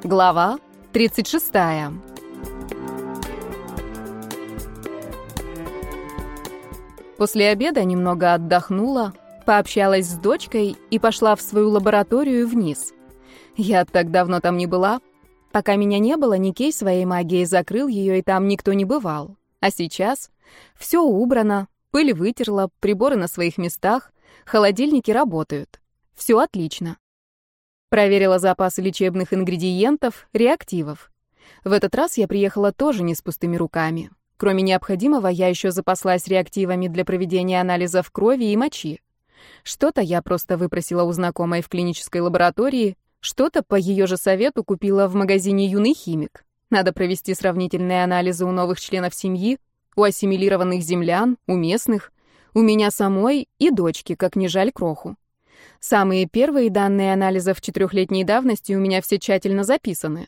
Глава 36. После обеда немного отдохнула, пообщалась с дочкой и пошла в свою лабораторию вниз. Я так давно там не была. Пока меня не было, Никей своей магией закрыл ее, и там никто не бывал. А сейчас все убрано, пыль вытерла, приборы на своих местах, холодильники работают. Все отлично. Проверила запасы лечебных ингредиентов, реактивов. В этот раз я приехала тоже не с пустыми руками. Кроме необходимого, я еще запаслась реактивами для проведения анализов крови и мочи. Что-то я просто выпросила у знакомой в клинической лаборатории, что-то по ее же совету купила в магазине «Юный химик». Надо провести сравнительные анализы у новых членов семьи, у ассимилированных землян, у местных, у меня самой и дочки, как не жаль кроху. Самые первые данные анализов 4-летней давности у меня все тщательно записаны.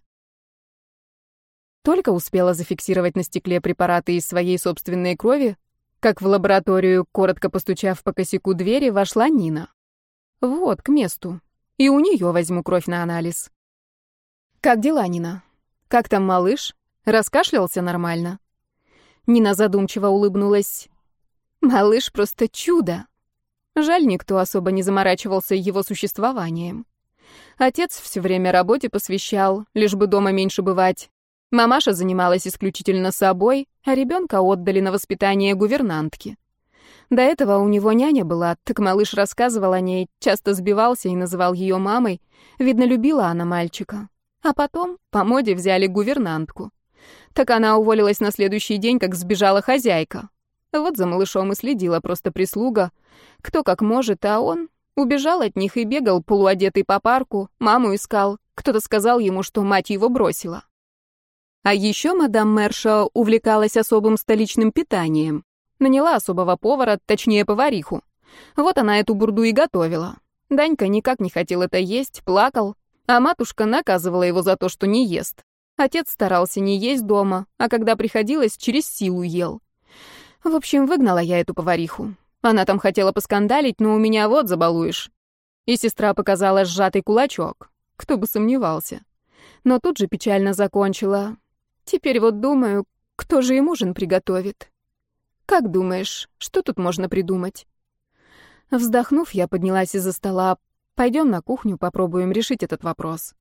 Только успела зафиксировать на стекле препараты из своей собственной крови, как в лабораторию, коротко постучав по косяку двери, вошла Нина. Вот, к месту. И у нее возьму кровь на анализ. «Как дела, Нина? Как там малыш? Раскашлялся нормально?» Нина задумчиво улыбнулась. «Малыш просто чудо. Жаль, никто особо не заморачивался его существованием. Отец все время работе посвящал, лишь бы дома меньше бывать. Мамаша занималась исключительно собой, а ребенка отдали на воспитание гувернантке. До этого у него няня была, так малыш рассказывал о ней, часто сбивался и называл ее мамой. Видно, любила она мальчика. А потом по моде взяли гувернантку. Так она уволилась на следующий день, как сбежала хозяйка. Вот за малышом и следила просто прислуга. Кто как может, а он убежал от них и бегал полуодетый по парку, маму искал. Кто-то сказал ему, что мать его бросила. А еще мадам Мерша увлекалась особым столичным питанием. Наняла особого повара, точнее повариху. Вот она эту бурду и готовила. Данька никак не хотел это есть, плакал, а матушка наказывала его за то, что не ест. Отец старался не есть дома, а когда приходилось, через силу ел. В общем, выгнала я эту повариху. Она там хотела поскандалить, но у меня вот забалуешь. И сестра показала сжатый кулачок. Кто бы сомневался. Но тут же печально закончила. Теперь вот думаю, кто же им ужин приготовит? Как думаешь, что тут можно придумать? Вздохнув, я поднялась из-за стола. Пойдем на кухню, попробуем решить этот вопрос.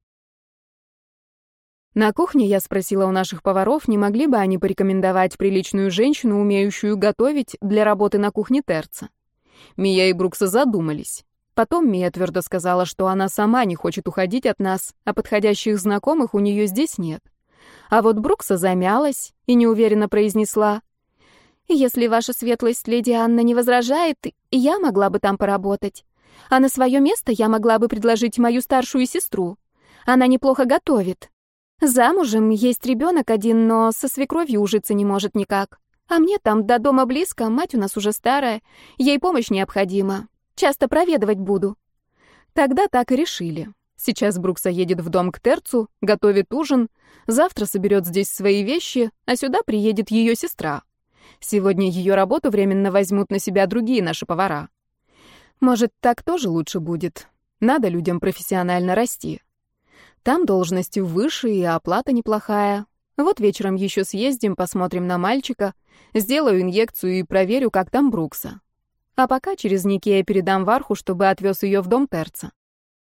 На кухне я спросила у наших поваров, не могли бы они порекомендовать приличную женщину, умеющую готовить, для работы на кухне Терца. Мия и Брукса задумались. Потом Мия твердо сказала, что она сама не хочет уходить от нас, а подходящих знакомых у нее здесь нет. А вот Брукса замялась и неуверенно произнесла: «Если ваша светлость, леди Анна, не возражает, я могла бы там поработать. А на свое место я могла бы предложить мою старшую сестру. Она неплохо готовит. Замужем, есть ребенок один, но со свекровью ужиться не может никак. А мне там до дома близко, мать у нас уже старая, ей помощь необходима. Часто проведывать буду». Тогда так и решили. Сейчас Брукса едет в дом к Терцу, готовит ужин, завтра соберет здесь свои вещи, а сюда приедет ее сестра. Сегодня ее работу временно возьмут на себя другие наши повара. Может, так тоже лучше будет. Надо людям профессионально расти. Там должность выше и оплата неплохая. Вот вечером еще съездим, посмотрим на мальчика, сделаю инъекцию и проверю, как там Брукса. А пока через Никея передам Варху, чтобы отвез ее в дом Терца.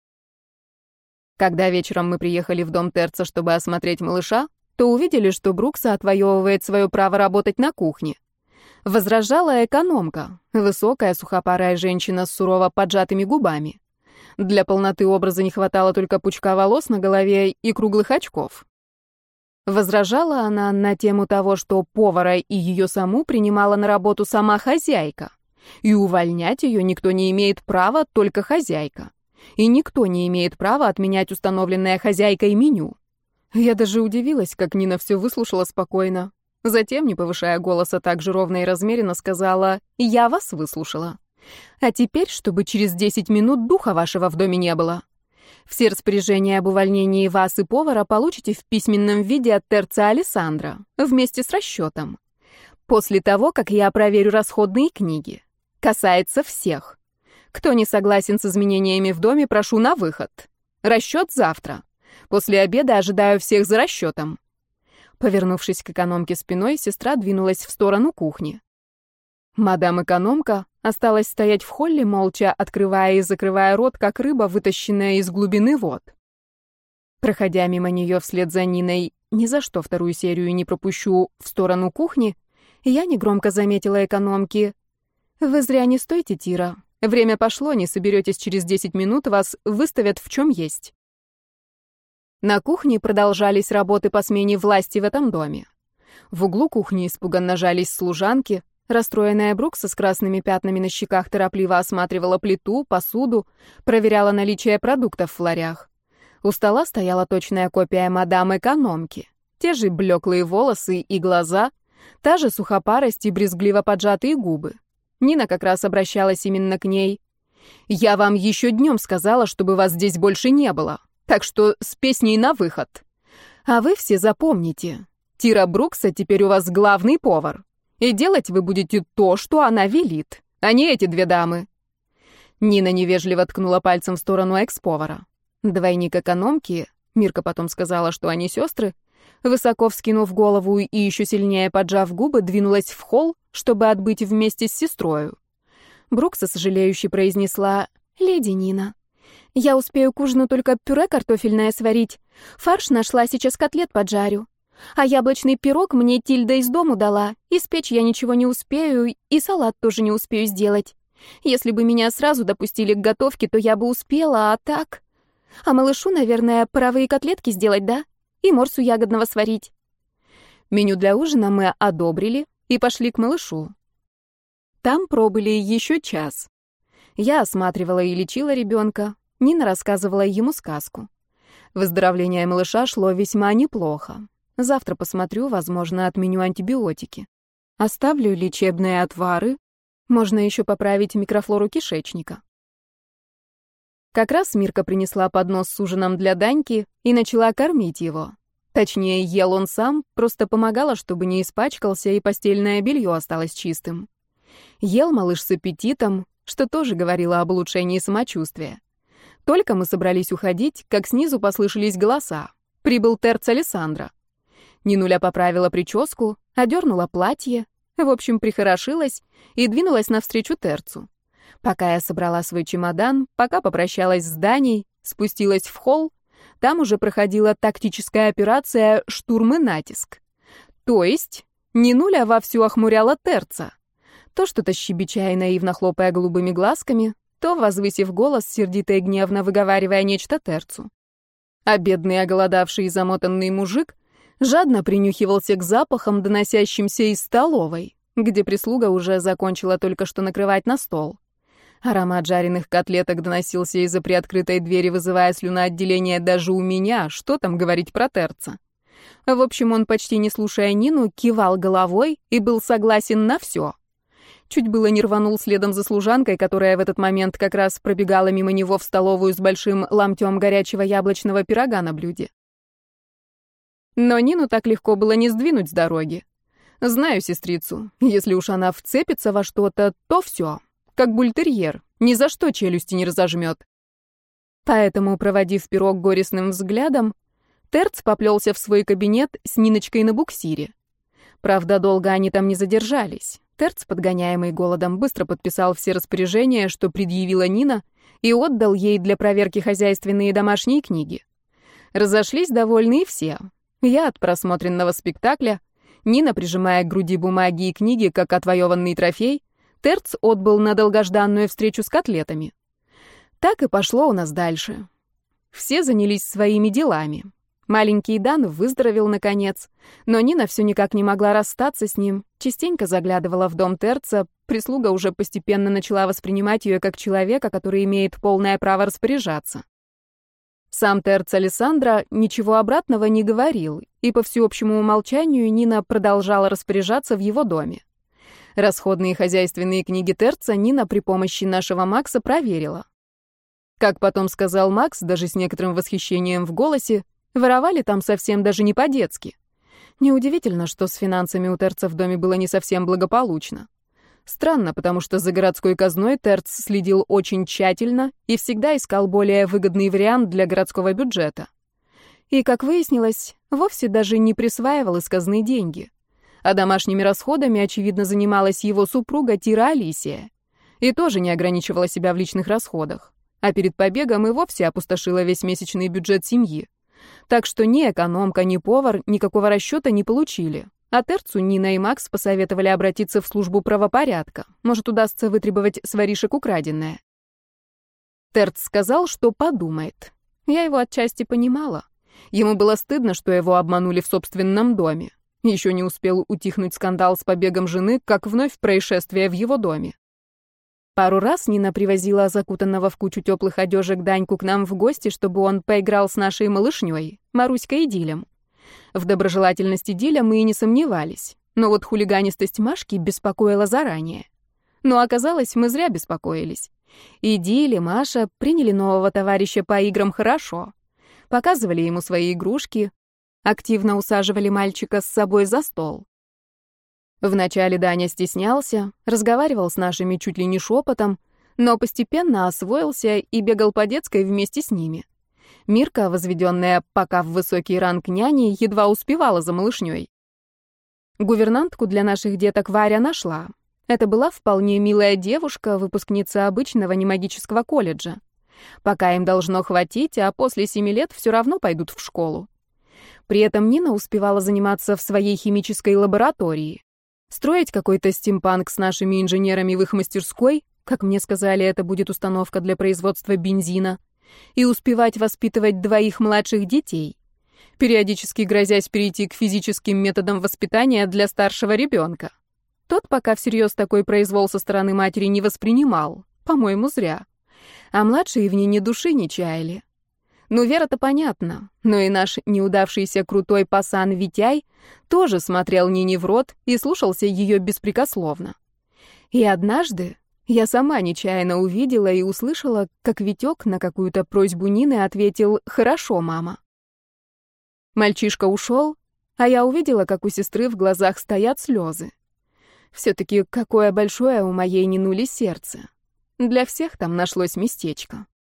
Когда вечером мы приехали в дом Терца, чтобы осмотреть малыша, то увидели, что Брукса отвоевывает свое право работать на кухне. Возражала экономка, высокая сухопарая женщина с сурово поджатыми губами. Для полноты образа не хватало только пучка волос на голове и круглых очков. Возражала она на тему того, что повара и ее саму принимала на работу сама хозяйка. И увольнять ее никто не имеет права, только хозяйка. И никто не имеет права отменять установленное хозяйкой меню. Я даже удивилась, как Нина все выслушала спокойно. Затем, не повышая голоса, так же ровно и размеренно сказала: «Я вас выслушала. А теперь, чтобы через 10 минут духа вашего в доме не было. Все распоряжения об увольнении вас и повара получите в письменном виде от Терца Алессандро, вместе с расчетом. После того, как я проверю расходные книги. Касается всех. Кто не согласен с изменениями в доме, прошу на выход. Расчет завтра. После обеда ожидаю всех за расчетом». Повернувшись к экономке спиной, сестра двинулась в сторону кухни. Мадам-экономка осталась стоять в холле, молча открывая и закрывая рот, как рыба, вытащенная из глубины вод. Проходя мимо нее вслед за Ниной, ни за что вторую серию не пропущу, в сторону кухни, я негромко заметила экономке: «Вы зря не стойте, Тира. Время пошло, не соберетесь через 10 минут, вас выставят в чем есть». На кухне продолжались работы по смене власти в этом доме. В углу кухни испуганно жались служанки. Расстроенная Брукса с красными пятнами на щеках торопливо осматривала плиту, посуду, проверяла наличие продуктов в ларях. У стола стояла точная копия мадам-экономки. Те же блеклые волосы и глаза, та же сухопарость и брезгливо поджатые губы. Нина как раз обращалась именно к ней. «Я вам еще днем сказала, чтобы вас здесь больше не было, так что с песней на выход. А вы все запомните, Тира Брукса теперь у вас главный повар. И делать вы будете то, что она велит, а не эти две дамы». Нина невежливо ткнула пальцем в сторону экс-повара. Двойник экономки, Мирка потом сказала, что они сестры, высоко вскинув голову и еще сильнее поджав губы, двинулась в холл, чтобы отбыть вместе с сестрою. Брукса сожалеюще произнесла: «Леди Нина, я успею к ужину только пюре картофельное сварить. Фарш нашла, сейчас котлет поджарю. А яблочный пирог мне Тильда из дому дала. Испечь я ничего не успею, и салат тоже не успею сделать. Если бы меня сразу допустили к готовке, то я бы успела, а так... А малышу, наверное, паровые котлетки сделать, да? И морсу ягодного сварить». Меню для ужина мы одобрили и пошли к малышу. Там пробыли еще час. Я осматривала и лечила ребенка, Нина рассказывала ему сказку. Выздоровление малыша шло весьма неплохо. Завтра посмотрю, возможно, отменю антибиотики. Оставлю лечебные отвары. Можно еще поправить микрофлору кишечника. Как раз Мирка принесла поднос с ужином для Даньки и начала кормить его. Точнее, ел он сам, просто помогала, чтобы не испачкался и постельное белье осталось чистым. Ел малыш с аппетитом, что тоже говорило об улучшении самочувствия. Только мы собрались уходить, как снизу послышались голоса. Прибыл Терц Алессандро. Нинуля поправила прическу, одернула платье, в общем, прихорошилась и двинулась навстречу Терцу. Пока я собрала свой чемодан, пока попрощалась с Даней, спустилась в холл, там уже проходила тактическая операция «Штурм и натиск». То есть Нинуля вовсю охмуряла Терца. То что-то щебеча и наивно хлопая голубыми глазками, то, возвысив голос, сердито и гневно выговаривая нечто Терцу. А бедный оголодавший и замотанный мужик жадно принюхивался к запахам, доносящимся из столовой, где прислуга уже закончила только что накрывать на стол. Аромат жареных котлеток доносился из-за приоткрытой двери, вызывая слюноотделение даже у меня, что там говорить про Терца. В общем, он, почти не слушая Нину, кивал головой и был согласен на все. Чуть было не рванул следом за служанкой, которая в этот момент как раз пробегала мимо него в столовую с большим ломтем горячего яблочного пирога на блюде. Но Нину так легко было не сдвинуть с дороги. Знаю сестрицу, если уж она вцепится во что-то, то все, как бультерьер, ни за что челюсти не разожмет. Поэтому, проводив пирог горестным взглядом, Терц поплелся в свой кабинет с Ниночкой на буксире. Правда, долго они там не задержались. Терц, подгоняемый голодом, быстро подписал все распоряжения, что предъявила Нина, и отдал ей для проверки хозяйственные и домашние книги. Разошлись довольны все. Я от просмотренного спектакля, Нина, прижимая к груди бумаги и книги, как отвоеванный трофей, Терц отбыл на долгожданную встречу с котлетами. Так и пошло у нас дальше. Все занялись своими делами. Маленький Дан выздоровел наконец, но Нина все никак не могла расстаться с ним, частенько заглядывала в дом Терца, прислуга уже постепенно начала воспринимать ее как человека, который имеет полное право распоряжаться. Сам Терц Алессандро ничего обратного не говорил, и по всеобщему умолчанию Нина продолжала распоряжаться в его доме. Расходные хозяйственные книги Терца Нина при помощи нашего Макса проверила. Как потом сказал Макс, даже с некоторым восхищением в голосе, воровали там совсем даже не по-детски. Неудивительно, что с финансами у Терца в доме было не совсем благополучно. Странно, потому что за городской казной Терц следил очень тщательно и всегда искал более выгодный вариант для городского бюджета. И, как выяснилось, вовсе даже не присваивал из казны деньги. А домашними расходами, очевидно, занималась его супруга Тира Алисия. И тоже не ограничивала себя в личных расходах. А перед побегом и вовсе опустошила весь месячный бюджет семьи. Так что ни экономка, ни повар никакого расчета не получили. А Терцу Нина и Макс посоветовали обратиться в службу правопорядка. Может, удастся вытребовать с воришек украденное. Терц сказал, что подумает. Я его отчасти понимала. Ему было стыдно, что его обманули в собственном доме. Еще не успел утихнуть скандал с побегом жены, как вновь происшествие в его доме. Пару раз Нина привозила закутанного в кучу теплых одежек Даньку к нам в гости, чтобы он поиграл с нашей малышней, Маруськой и Дилем. В доброжелательности Диля мы и не сомневались, но вот хулиганистость Машки беспокоила заранее. Но оказалось, мы зря беспокоились. И Диль, и Маша приняли нового товарища по играм хорошо. Показывали ему свои игрушки, активно усаживали мальчика с собой за стол. Вначале Даня стеснялся, разговаривал с нашими чуть ли не шепотом, но постепенно освоился и бегал по детской вместе с ними. Мирка, возведенная пока в высокий ранг няни, едва успевала за малышней. Гувернантку для наших деток Варя нашла. Это была вполне милая девушка, выпускница обычного немагического колледжа. Пока им должно хватить, а после 7 лет все равно пойдут в школу. При этом Нина успевала заниматься в своей химической лаборатории. Строить какой-то стимпанк с нашими инженерами в их мастерской, как мне сказали, это будет установка для производства бензина, и успевать воспитывать 2 младших детей, периодически грозясь перейти к физическим методам воспитания для старшего ребенка. Тот пока всерьез такой произвол со стороны матери не воспринимал, по-моему, зря. А младшие в ней ни души не чаяли. Ну, Вера-то понятно, но и наш неудавшийся крутой пасан Витяй тоже смотрел Нине в рот и слушался ее беспрекословно. И однажды я сама нечаянно увидела и услышала, как Витек на какую-то просьбу Нины ответил «Хорошо, мама». Мальчишка ушел, а я увидела, как у сестры в глазах стоят слезы. Все-таки какое большое у моей Нинули сердце. Для всех там нашлось местечко.